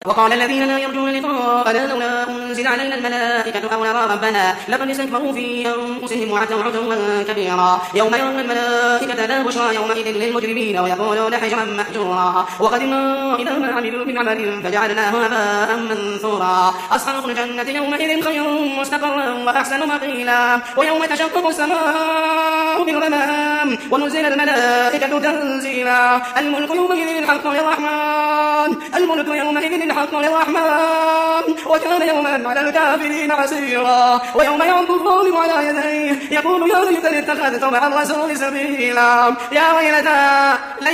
وقال الذين لا يرجون لقاءنا لولا أنزل علينا الملائكة أو نرى ربنا لقد استكبروا في أنفسهم وعتوا عتوا كبيرا يوم يرون الملائكة لا بشرى يومئذ للمجرمين ويقولون حجرا محجورا وقدمنا إلى ما عملوا من عمل فجعلناه هباء منثورا أصحاب الجنة يومئذ خير مستقرا وأحسن مقيلا ويوم تشقق السماء بالغمام ونزل الملائكة تنزيلا الملك يومئذ الحق للرحمن وكان يوما على الكافرين عسيرا ويوم يعض الظالم على يديه يقول يا ليتني اتخذت مع الرسول سبيلا يا ويلتى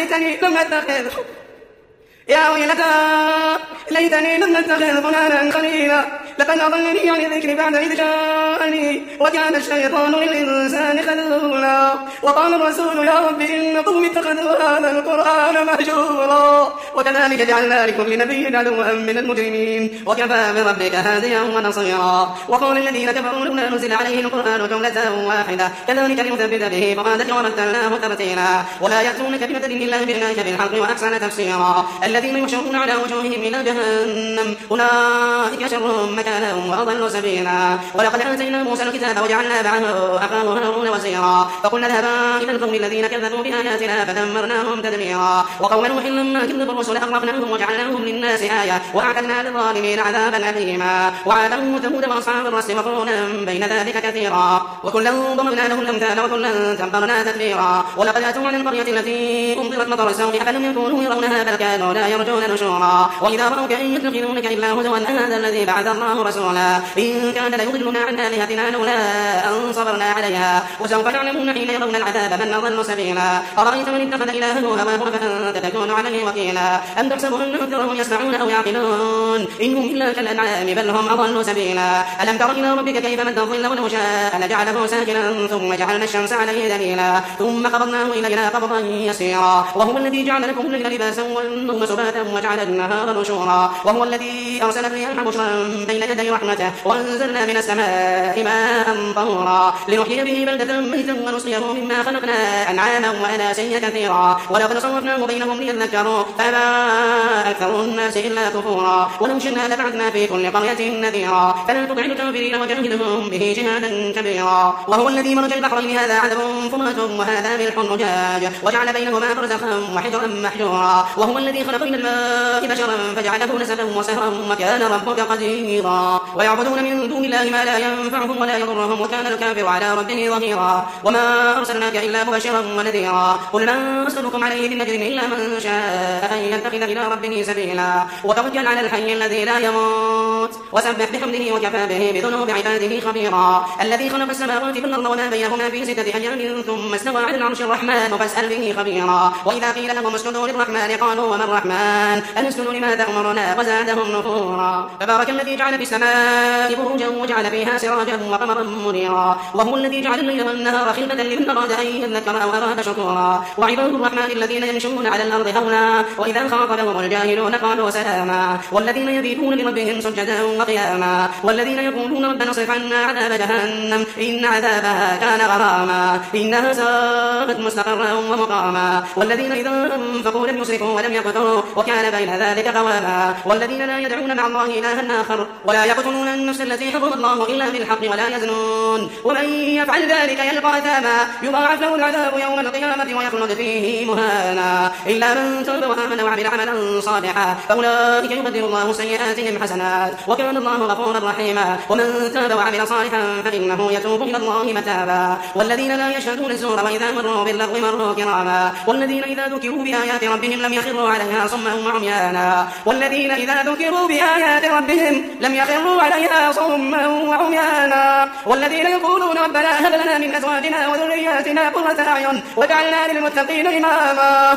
ليتني لم اتخذ فلانا خليلا لقد أضلني عن الذكر بعد إذ جاءني وكان الشيطان للإنسان خذولا وقال الرسول يا رب إن قومي اتخذوا هذا القرآن مهجورا وكذلك جعلنا لكل نبي عدوا من المجرمين وكفى بربك هاديا ونصيرا وقال الذين كفروا لولا نزل عليه القرآن جملة واحدة كذلك لنثبت به فقادك ورتلناه ترتيلا ولا يأتونك بمثل إلا جئناك بالحق وأحسن تفسيرا الذين يحشرون على وجوههم إلى جهنم أولئك شر مكانا وأضل سبيلا ولقد آتينا موسى الكتاب وجعلنا معه أخاه هارون وزيرا فقلنا اذهبا إلى القوم الذين كذبوا بآياتنا فدمرناهم تدميرا وقوم نوح لما كذبوا الرسل أغرقناهم وجعلناهم للناس آية وأعتدنا للظالمين عذابا أليما وعادا وثمود وأصحاب الرس وقرونا بين ذلك كثيرا وكلا ضربنا له الأمثال وكلا تبرنا تدبيرا ولقد أتوا على القرية التي أمطرت مطر السوء أفلم يكونوا يرونها بل كانوا لا يرجون نشورا وإذا رأوك إن يتخذونك إلا هزوا هذا الذي بعث الله رسولا إن كان ليضلنا عن آلهتنا لولا أن صبرنا عليها وسوف يعلمون حين يرون العذاب من أضل سبيلا أرأيت من اتخذ إلهه هواه فأنت تكون عليه وكيلا أم تحسب أن أكثرهم يسمعون أو يعقلون إنهم إلا كالأنعام بل هم أضل سبيلا ألم تر إلى ربك كيف مد الظل ولو شاء لجعله ساكنا ثم جعلنا الشمس عليه دليلا ثم قبضناه إلينا قبضا يسيرا وهو الذي جعل لكم الليل لباسا والنوم سباتا وجعل النهار نشورا وهو الذي أرسل الرياح بشرا بين يدي رحمته وأنزلنا من السماء ماء طهورا لنحيي به بلدة ميتا ونسقيه مما خلقنا أنعاما وأناسيا كثيرا ولقد صرفناه بينهم ليذكروا فما أكثر الناس إلا كفورا ولو شئنا لبعثنا في كل قرية نذيرا فلا تطع الكافرين وجاهدهم به جهادا كبيرا وهو الذي مرج البحرين هذا عذب فرات وهذا ملح أجاج وجعل بينهما برزخا وحجرا محجورا وهو الذي خلق من الماء بشرا فجعله نسبا وسهرا وكان ربك قديرا ويعبدون من دون الله ما لا ينفعهم ولا يضرهم وكان الكافر على ربه ظهيرا وما أرسلناك إلا مبشرا ونذيرا قل ما أسألكم عليه من أجر إلا من شاء أن يتخذ إلى ربه سبيلا وتوكل على الحي الذي لا يموت وسبح بحمده وكفى به بذنوب عباده خبيرا الذي خلق السماوات والأرض وما بينهما في 6 أيام ثم استوى على العرش الرحمن فاسأل به خبيرا وإذا قيل لهم اسجدوا للرحمن قالوا وما الرحمن أنسجد لما تأمرنا وزادهم نفورا تبارك الذي جعل في السماء بروجا وجعل فيها سراجا وقمرا منيرا وهو الذي جعل الليل والنهار خلفة لمن أراد أن يذكر أو أراد شكورا وعباد الرحمن الذين يمشون على الأرض هونا وإذا خاطبهم الجاهلون قالوا سلاما والذين يبيتون لربهم سجدا وقياما والذين يقولون ربنا اصرف عنا عذاب جهنم إن عذابها كان غراما إنها ساءت مستقرا ومقاما والذين إذا أنفقوا لم يسرفوا ولم يقتروا وكان بين ذلك قواما والذين لا يدعون مع الله إلها آخر ولا يقتلون النفس التي حرم الله إلا بالحق ولا يزنون ومن يفعل ذلك يلقى أثاما يضاعف له العذاب يوم القيامة ويخلد فيه مهانا إلا من تاب وآمن وعمل عملا صالحا فأولئك يبدل الله سيئاتهم حسنات وكان الله غفورا رحيما ومن تاب وعمل صالحا فإنه يتوب إلى الله متابا والذين لا يشهدون الزور وإذا مروا باللغو مروا كراما والذين إذا ذكروا بآيات ربهم لم يخروا عليها صما وعميانا والذين إذا ذكروا بآيات ربهم لم يخروا عليها صما وعميانا والذين يقولون ربنا هب لنا من أزواجنا وذرياتنا قرة أعين واجعلنا للمتقين إماما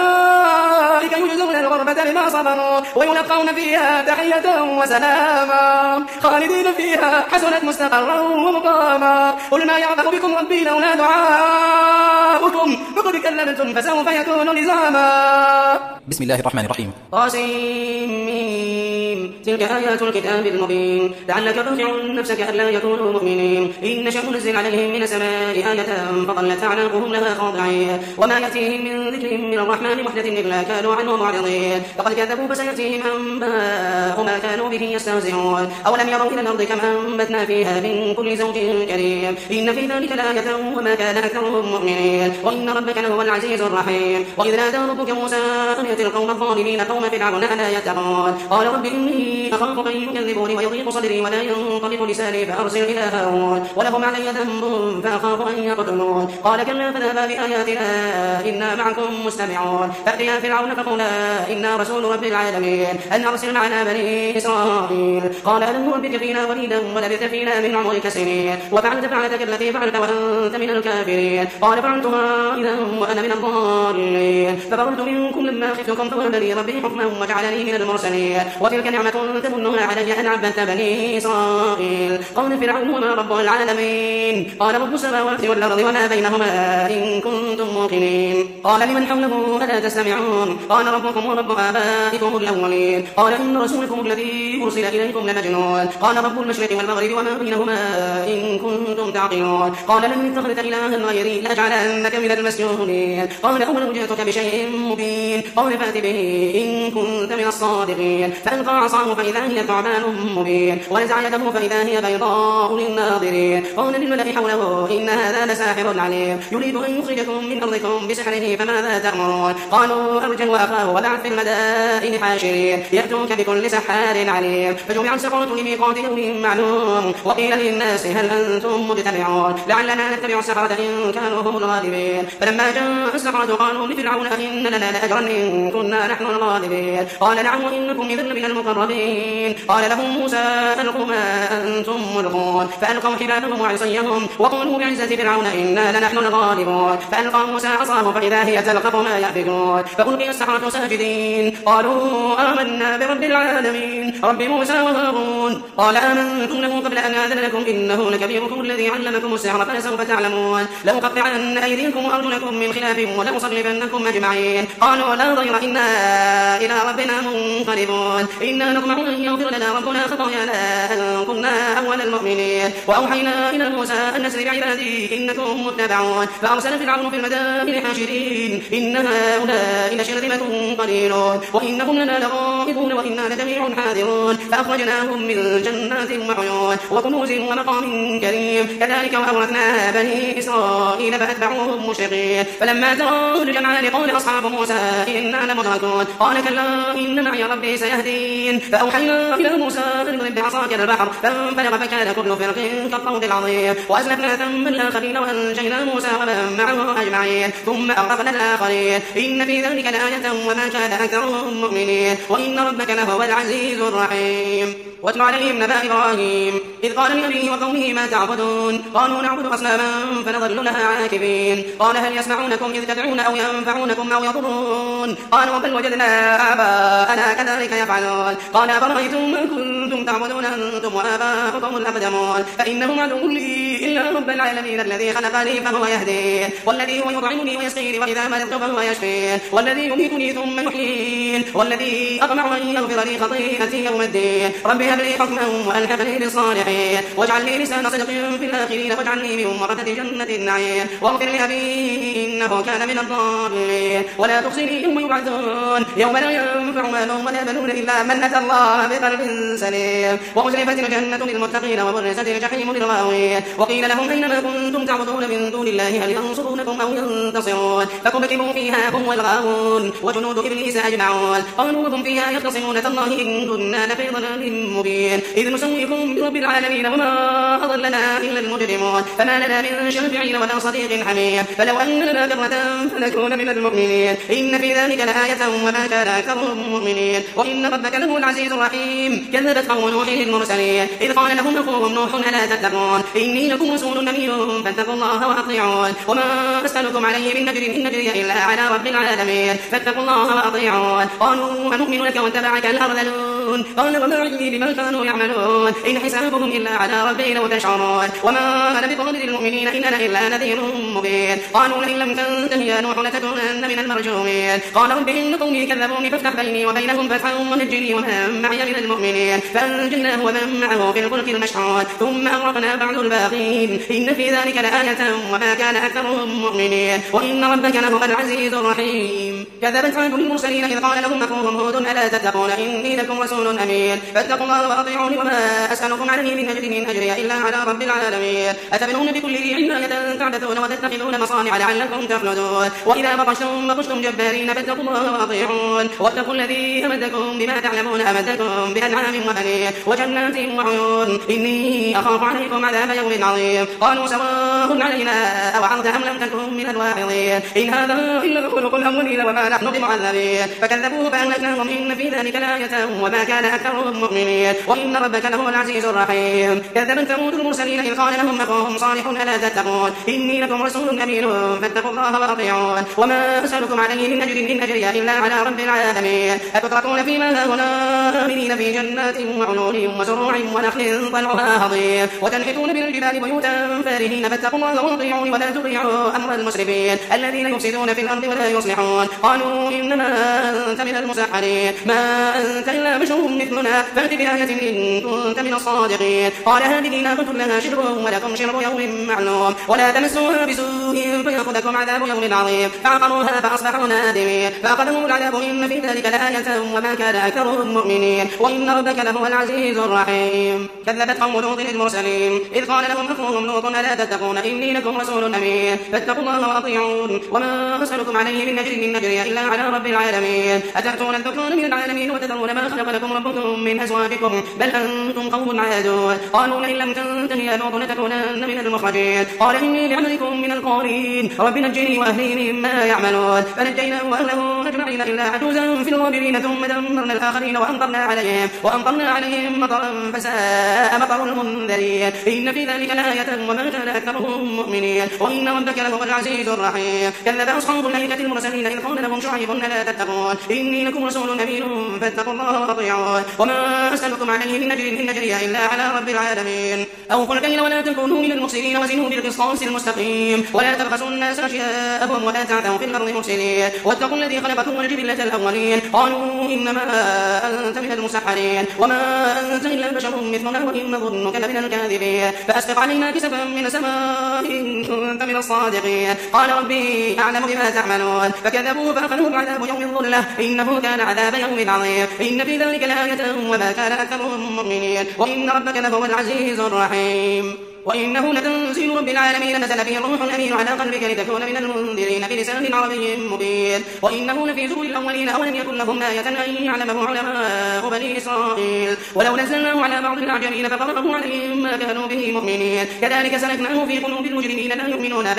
أولئك يجزون الغرفة بما صبروا ويلقون فيها تحية وسلاما خالدين فيها حسنت مستقرا ومقاما قل ما يعبأ بكم ربي لولا دعاؤكم فقد كذبتم فسوف يكون لزاما. بسم الله الرحمن الرحيم. طاسيم تلك آيات الكتاب المبين لعلك ترجع نفسك ألا يكونوا مؤمنين إن نشأ ننزل عليهم من السماء آية فظلت أعناقهم لها خاضعين وما يأتيهم من ذكر من الرحمن محدث إلا كانوا عنه معرضين فقد كذبوا فسيأتيهم أنباء جاءهم ما كانوا به يستهزئون أولم يروا إلى الأرض كم أنبتنا فيها من كل زوج كريم إن في ذلك لآية وما كان أكثرهم مؤمنين وإن ربك لهو العزيز الرحيم وإذ نادى ربك موسى أن ائت القوم الظالمين قوم فرعون ألا يتقون قال رب إني أخاف أن يكذبوني ويضيق صدري ولا ينطلق لساني فأرسل إلى هارون ولهم علي ذنب فأخاف أن يقتلون قال كلا فاذهبا بآياتنا إنا معكم مستمعون فأتيا فرعون فقولا إنا رسول رب العالمين أن أرسل معنا بني إسرائيل قال ألم نربك فينا وليدا ولبثت فينا من عمرك سنين وفعلت فعلتك التي فعلت وأنت من الكافرين قال فعلتها إذا وأنا من الضالين فبررت منكم لما خفتكم فوهب لي ربي حكما وجعلني من المرسلين وتلك نعمة تمنها علي أن عبدت بني إسرائيل قال فرعون وما رب العالمين قال رب السماوات والأرض وما بينهما إن كنتم موقنين قال لمن حوله ألا تستمعون قال ربكم ورب آبائكم الأولين قال إن رسولكم الذي أرسل إليكم لمجنون قال رب المشرق والمغرب وما بينهما إن كنتم تعقلون قال لئن اتخذت إلها غيري لأجعلنك من المسجونين قال أولو جئتك بشيء مبين قال فأت به إن كنت من الصادقين فألقى عصاه فإذا هي ثعبان مبين ونزع يده فإذا هي بيضاء للناظرين قال للملأ حوله إن هذا لساحر عليم يريد أن يخرجكم من أرضكم بسحره فماذا تأمرون قالوا أرجه وأخاه وبعث في المدائن حاشرين يأتوك بكل سحار عليم فجمع السحرة لميقات يوم معلوم وقيل للناس هل أنتم مجتمعون لعلنا نتبع السحرة إن كانوا هم الغالبين فلما جاء السحرة قالوا لفرعون إن لنا لأجرا إن كنا نحن الغالبين قال نعم وإنكم إذا لمن المقربين قال لهم موسى ألقوا ما أنتم ملقون فألقوا حبالهم وعصيهم وقالوا بعزة فرعون إنا لنحن الغالبون فألقى موسى عصاه فإذا هي تلقف ما يأفكون فألقي السحرة ساجدين قالوا آمنا برب العالمين رب موسى وهارون قال آمنتم له قبل أن آذن لكم إنه لكبيركم الذي علمكم السحر فسوف تعلمون لأقطعن أيديكم وأرجلكم من خلاف ولأصلبنكم أجمعين قالوا لا ضير إنا إلى ربنا منقلبون إنا نطمع أن يغفر لنا ربنا خطايانا أن كنا أول المؤمنين وأوحينا إلى موسى أن نسر بعبادي إنكم متبعون فأرسل فرعون في المدائن حاشرين إن هؤلاء لشرذمة قليلون وإنهم لنا لغائبون وإنا لجميع حاذرون فأخرجناهم من جنات وعيون وكنوز ومقام كريم كذلك وأورثنا بني إسرائيل فأتبعوهم مشرقين فلما تروا الجمعان قال أصحاب موسى إنا لمدركون قال كلا إن معي ربي سيهدين فأوحينا إلى موسى أن اضرب بعصاك البحر فانفلق فكان كل فرق كالطود العظيم وأزلفنا ثم الآخرين وأنجينا موسى ومن معه أجمعين ثم أغرقنا الآخرين إن في ذلك لآية وما كان أكثرهم مؤمنين وإن ربك لهو العزيز الرحيم واتل عليهم نبأ إبراهيم إذ قال لأبيه وقومه ما تعبدون قالوا نعبد أصناما فنظل لها عاكفين قال هل يسمعونكم إذ تدعون أو ينفعونكم أو يضرون قالوا بل وجدنا آباءنا كذلك يفعلون قال أفرأيتم ما كنتم تعبدون أنتم وآباؤكم الأقدمون فإنهم عدو لي إلا رب العالمين الذي خلقني فهو يهدين والذي هو يطعمني ويسقين وإذا مرضت فهو يشفين والذي يميتني ثم يحيين والذي أطمع أن يغفر لي خطيئتي يوم الدين رب هب لي حكما وألحقني بالصالحين واجعل لي لسان صدق في الآخرين واجعلني من ورثة جنة النعيم واغفر لأبي إنه كان من الضالين ولا تخزني يوم يبعثون يوم لا ينفع مال ولا بنون إلا من أتى الله بقلب سليم وأزلفت الجنة للمتقين وبرزت الجحيم للغاوين وقيل لهم أينما كنتم تعبدون من دون الله هل ينصرونكم أو ينتصرون فكبكبوا فيها هم والغاوون وجنود إبليس أجمعون قالوا وهم فيها يختصمون تالله إن كنا لفي ضلال مبين إذ نسويكم برب العالمين وما أضلنا إلا المجرمون فما لنا من شافعين ولا صديق حميم فلو أن لنا كرة فنكون من المؤمنين إن في ذلك لآية وما كان أكثرهم مؤمنين وإن ربك له العزيز الرحيم كذبت قوم نوح المرسلين إذ قال لهم أخوهم نوح ألا تتقون إني لكم رسول أمين فاتقوا الله وأطيعون وما أسألكم عليه من أجر إن أجري إلا على رب العالمين فاتقوا الله وأطيعون قالوا أنؤمن لك واتبعك الأرذلون قال وما علمي بما كانوا يعملون إن حسابهم إلا على ربي لو تشعرون وما أنا بطارد المؤمنين إن أنا إلا نذير مبين قالوا لئن لم تنته يا نوح لتكونن من المرجومين قال رب إن قومي كذبوني فافتح بيني وبينهم فتحا ونجني ومن معي من المؤمنين فأنجيناه ومن معه في الفلك المشحون ثم أغرقنا بعد الباقين إن في ذلك لآية وما كان أكثرهم مؤمنين وإن ربك لهو العزيز الرحيم كذبت عاد المرسلين إذ قال لهم أخوهم هود ألا تتقون إني لكم رسول أمين فاتقوا الله وأطيعوني وما أسألكم عليه من أجري إلا على رب العالمين أتبنون بكل ريع آية تعبثون وتتخذون مصانع لعلكم تخلدون وإذا بطشتم جبارين فاتقوا الله وأطيعون واتقوا الذي أمدكم بما تعلمون أمدكم بأنعام وبنين وجنات وعيون إني أخاف عليكم عذاب يوم عظيم قالوا سواء علينا أوعظت أم لم تكن من الواعظين إن هذا إلا خلق الأولين وما نحن بمعذبين فكذبوه فأهلكناهم إن في ذلك لآية وما كان أكثرهم مؤمنين وإن ربك لهو العزيز الرحيم كذبت ثمود المرسلين إذ قال لهم أخوهم صالح ألا تتقون إني لكم رسول أمين فاتقوا الله وأطيعون وما أسألكم عليه من أجر إن أجري إلا على رب العالمين أتتركون فيما هاهنا آمنين في جنات وعيون وزروع ونخل طلعها هضيم وتنحتون من الجبال بيوتا فارهين فاتقوا الله وأطيعون ولا تطيعوا أمر المسرفين الذين يفسدون في الأرض ولا يصلحون قالوا إنما أنت من المسحرين ما أنت إلا بشر مثلنا فأت بآية إن كنت من الصادقين قال هذه ناقة لها شرب ولكم شرب يوم معلوم ولا تمسوها بسوء فيأخذكم عذاب يوم عظيم فعقروها فأصبحوا نادمين فأخذهم العذاب إن في ذلك لآية وما كان أكثرهم مؤمنين وإن ربك لهو العزيز الرحيم كذبت قوم لوط المرسلين إذ قال لهم أخوهم لوط ألا تتقون إني لكم رسول أمين فاتقوا الله وأطيعون وما أسألكم عليه من أجر إن أجري إلا على رب العالمين أتأتون الذكران من العالمين وتذرون ما خلق لكم ربكم من أزواجكم بل أنتم قوم عادون قالوا لئن لم تنته يا لوط لتكونن من المخرجين قال إني لعملكم من القالين رب نجني وأهلي مما يعملون فنجيناه وأهله أجمعين إلا عجوزا في الغابرين ثم دمرنا الآخرين وأمطرنا عليهم مطرا فساء مطر المنذرين إن في ذلك لآية وما كان أكثرهم مؤمنين وإن ربك لهو العزيز الرحيم كذب أصحاب الأيكة المرسلين إذ قال لهم شعيب ألا تتقون إني لكم رسول أمين فاتقوا الله وأطيعون وما أسألكم عليه من أجر إن أجري إلا على رب العالمين أوفوا الكيل ولا تكونوا من المخسرين وزنوا بالقسطاس المستقيم ولا تبخسوا الناس أشياءهم ولا تعثوا في الأرض مفسدين واتقوا الذي خلقكم والجبلة الأولين قالوا إنما أنت من المسحرين وما أنت إلا بشر مثلنا وإن نظنك لمن الكاذبين فأسبق علينا كسفا من السماء إن كنت من الصادقين قال ربي أعلم بما تعملون فكذبوا فأخذهم عذاب يوم الظلة إنه كان عذاب يوم عظيم إن في ذلك لآية وما كان أكثرهم مؤمنين وإن ربك لهو العزيز الرحيم وإنه لتنزيل رب العالمين نزل به الروح الأمين على قلبك لتكون من المنذرين بلسان عربي مبين وإنه لفي زبر الأولين أولم يكن لهم آية أن يعلمه علماء بني إسرائيل ولو نزلناه على بعض الأعجمين فقرأه عليهم ما كانوا به مؤمنين كذلك سلكناه في قلوب المجرمين لا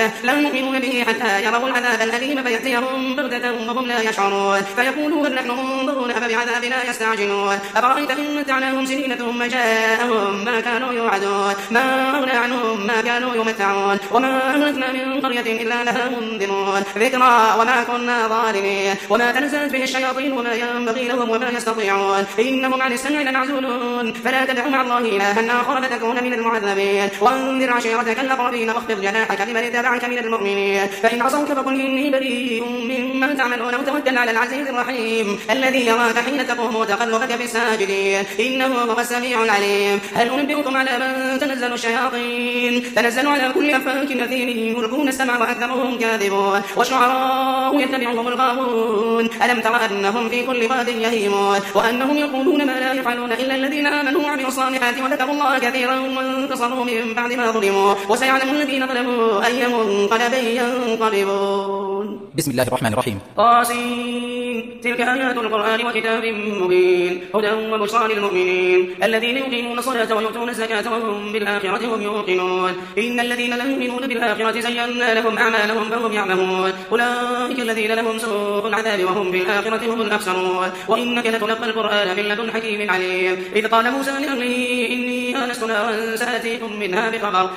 يؤمنون به حتى يروا العذاب الأليم فيأتيهم بغتة وهم لا يشعرون فيقولوا هل نحن منظرون فبعذابنا يستعجلون أفرأيت إن متعناهم سنين ثم جاءهم ما كانوا يوعدون ما أغنى عنهم ما كانوا يمتعون وما أهلكنا من قرية إلا لها منذرون ذكرى وما كنا ظالمين وما تنزلت به الشياطين وما ينبغي لهم وما يستطيعون إنهم عن السمع لمعزولون فلا تدع مع الله إلها آخر فتكون من المعذبين وانذر عشيرتك الأقربين واخفض جناحك لمن اتبعك من المؤمنين فإن عصوك فقل إني بريء مما تعملون وتوكل على العزيز الرحيم الذي يراك حين تقوم وتقلبك في الساجدين إنه هو السميع العليم هل أنبئكم على من تنزل الشياطين تنزل على كل أفاك أثيم يلقون السمع وأكثرهم كاذبون والشعراء يتبعهم الغاوون ألم تر أنهم في كل واد يهيمون وأنهم يقولون ما لا يفعلون إلا الذين آمنوا وعملوا الصالحات وذكروا الله كثيرا وانتصروا من بعد ما ظلموا وسيعلم الذين ظلموا أي منقلب ينقلبون. بسم الله الرحمن الرحيم. طاسين تلك آيات القرآن وكتاب مبين هدى وبشرى للمؤمنين الذين يقيمون الصلاة ويؤتون الزكاة وهم بالآخرة هم يوقنون إن الذين لا يؤمنون بالآخرة زينا لهم أعمالهم فهم يعلمون أولئك الذين لهم سوء العذاب وهم بالآخرة هم الأخسرون وإنك لتلقى القرآن من لدن حكيم عليم إذ قال موسى لأهله إني آنست نارا سآتيكم منها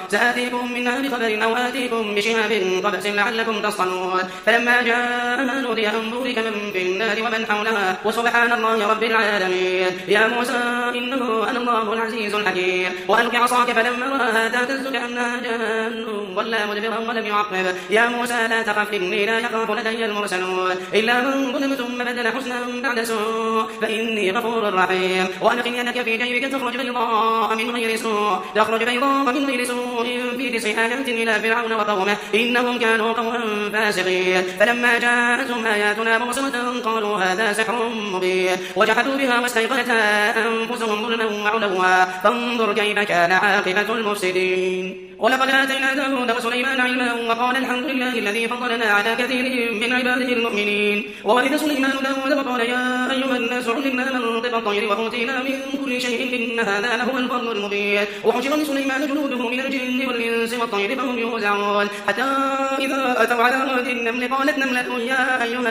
بخبر أو آتيكم بشهاب قبس لعلكم تصطلون فلما جاء نودي أن بورك من في النار ومن حولها وسبحان الله رب العالمين يا موسى إنه أنا الله العزيز الحكيم وألق عصاك فلما رآها تهتز كأنها جان ولا مدبرا ولم يعقب يا موسى لا تخف إني لا يخاف لدي المرسلون إلا من ظلم ثم بدل حسنا بعد سوء فإني غفور رحيم وأدخل يدك في جيبك تخرج بيضاء من من غير سوء تخرج بيضاء من غير سوء في 9 آيات إلى فرعون وقومه إنهم كانوا قوما فاسقين فلما جاءتهم آياتنا مبصرة قالوا هذا سحر مبين وجحدوا بها واستيقنتها أنفسهم ظلما وعلوا فانظر كيف كان عاقبة المفسدين ولقد آتينا داود وسليمان علما وقال الحمد لله الذي فضلنا على كثير من عباده المؤمنين وورث سليمان داود وقال يا أيها الناس علمنا منطق الطير وأوتينا من كل شيء إن هذا لهو الفضل المبين وحشر لسليمان جنوده من الجن والإنس والطير فهم يوزعون حتى إذا أتوا على واد النمل قالت نملة يا أيها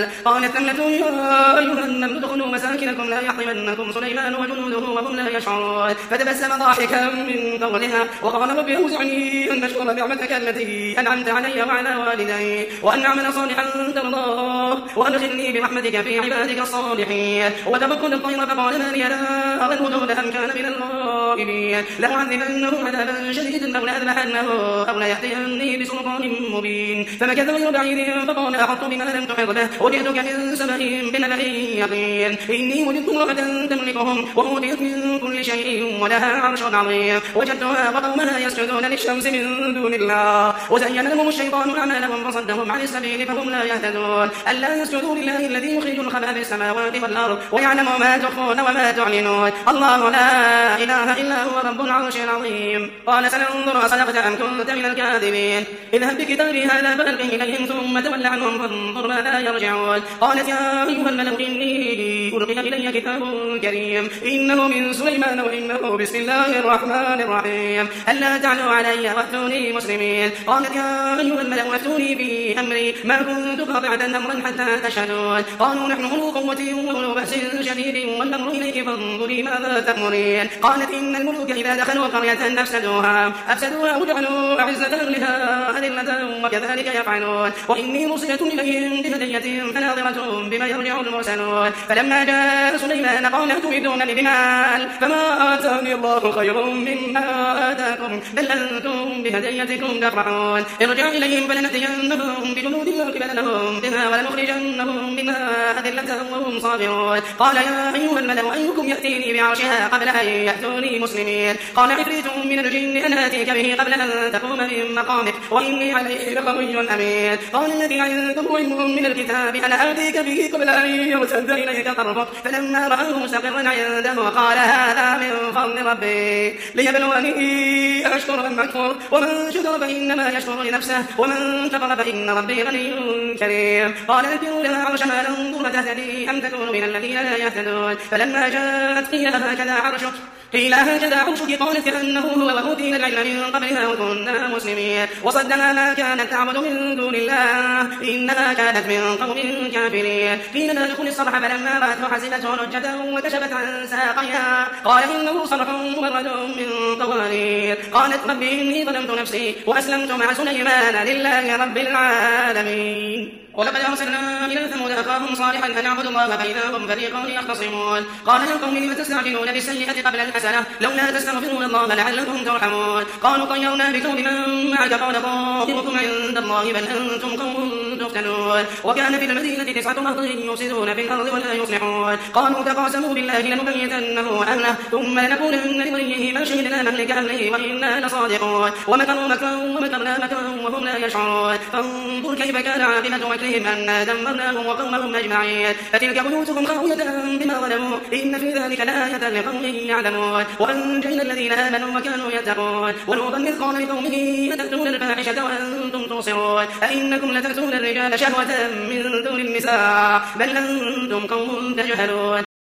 النمل ادخلوا مساكنكم لا يحطمنكم سليمان وجنوده وهم لا يشعرون فتبسم ضاحكا من قولها وقال رب أوزعني أن أشكر نعمتك التي أنعمت علي وعلى والدي وأن أعمل صالحا ترضاه وأدخلني برحمتك في عبادك الصالحين وتبقل الطير فقال ما لي لا أرى الهدهد أم كان من الغائبين لأعذبنه عذابا شديدا أو لأذبحنه أو ليأتيني بسلطان مبين فمكث غير بعيد فقال أحط بما لم تحط به وجئتك من سبأ بنبأ يقين إني وجدت امرأة تملكهم وأوتيت من كل شيء ولها عرش عظيم وجدتها وقومها يسجدون للشمس من دون الله وزين لهم الشيطان أعمالهم فصدهم عن السبيل فهم لا يهتدون ألا يسجدوا لله الذي يخرج الخبأ في السماوات والأرض ويعلم ما تخفون وما تعلنون الله لا إله إلا هو رب العرش العظيم قال سننظر أصدقت أم كنت من الكاذبين اذهب بكتابي هذا فألقه إليهم ثم تول عنهم فانظر ماذا يرجعون قالت يا أيها الملأ إني ألقي إلي كتاب كريم إنه من سليمان وإنه بسم الله الرحمن الرحيم ألا تعلوا علي وأتوني مسلمين قالت يا أيها الملأ أفتوني في أمري ما كنت قاطعة أمرا حتى تشهدون قالوا نحن أولو قوة وأولو بأس شديد والأمر إليك فانظري ماذا تأمرين قالت إن الملوك إذا دخلوا قرية أفسدوها وجعلوا أعزة أهلها أذلة وكذلك يفعلون وإني مرسلة إليهم بهدية فناظرة بما يرجع المرسلون فلما جاء سليمان قال أتريدونني بمال فما آتاني الله خير مما آتاكم بل أنتم بهديتكم تفرحون ارجع إليهم فلنأتينهم بجنود لا قبل لهم بها ولنخرجنهم منها أذلة وهم صاغرون قال يا أيها الملأ أيكم يأتيني بعرشها قبل أن يأتوني مسلمين قال عفريت من الجن أن آتيك به قبل أن تقوم من مقامك وإني عليه لقوي أمين قال الذي عنده علم من الكتاب أنا آتيك به قبل أن يرتد إليك طرفك فلما رآه مستقرا عنده قال هذا من فضل ربي ليبلوني أشكر أم أكفر ومن شكر فإنما يشكر لنفسه ومن كفر فإن ربي غني كريم قال ألقوا لها عرشها ننظر تهتدي أم تكون من الذين لا يهتدون فلما جاءت قيل هكذا عرشك قالت كأنه هو وأوتينا العلم من قبلها وكنا مسلمين وصدها ما كانت تعبد من دون الله إنها كانت من قوم كافرين قيل لا تدخل الصرح فلما رأته حسبته لجة وكشفت عن ساقيها قال إنه صرح ممرد من قوارير قالت رب إني ظلمت نفسي وأسلمت مع سليمان لله رب العالمين ولقد أرسلنا إلى ثمود أخاهم صالحا أن اعبدوا الله فإذا هم فريقان يختصمون قال يا قوم لم تستعجلون بالسيئة قبل الحسنة لولا تستغفرون الله لعلكم ترحمون قالوا طيرنا بكم بمن معك قال طائركم عند الله بل أنتم قوم تفتنون وكان في المدينة 9 رهط يفسدون في الأرض ولا يصلحون قالوا تقاسموا بالله لنبيتنه أهله ثم لنقولن لوليه ما شهدنا مهلك أهله وإنا لصادقون ومكروا مكرا ومكرنا مكرا وهم لا يشعرون فانظر كيف كان عاقبة مكرهم أنا دمرناهم وقومهم أجمعين فتلك بيوتهم خاوية بما ظلموا إن في ذلك لآية لقوم يعلمون وأنجينا الذين آمنوا وكانوا يتقون ولوطا إذ قال لقومه أتأتون الفاحشة وأنتم تبصرون أئنكم لتأتون الرجال شهوة من دون النساء بل أنتم قوم تجهلون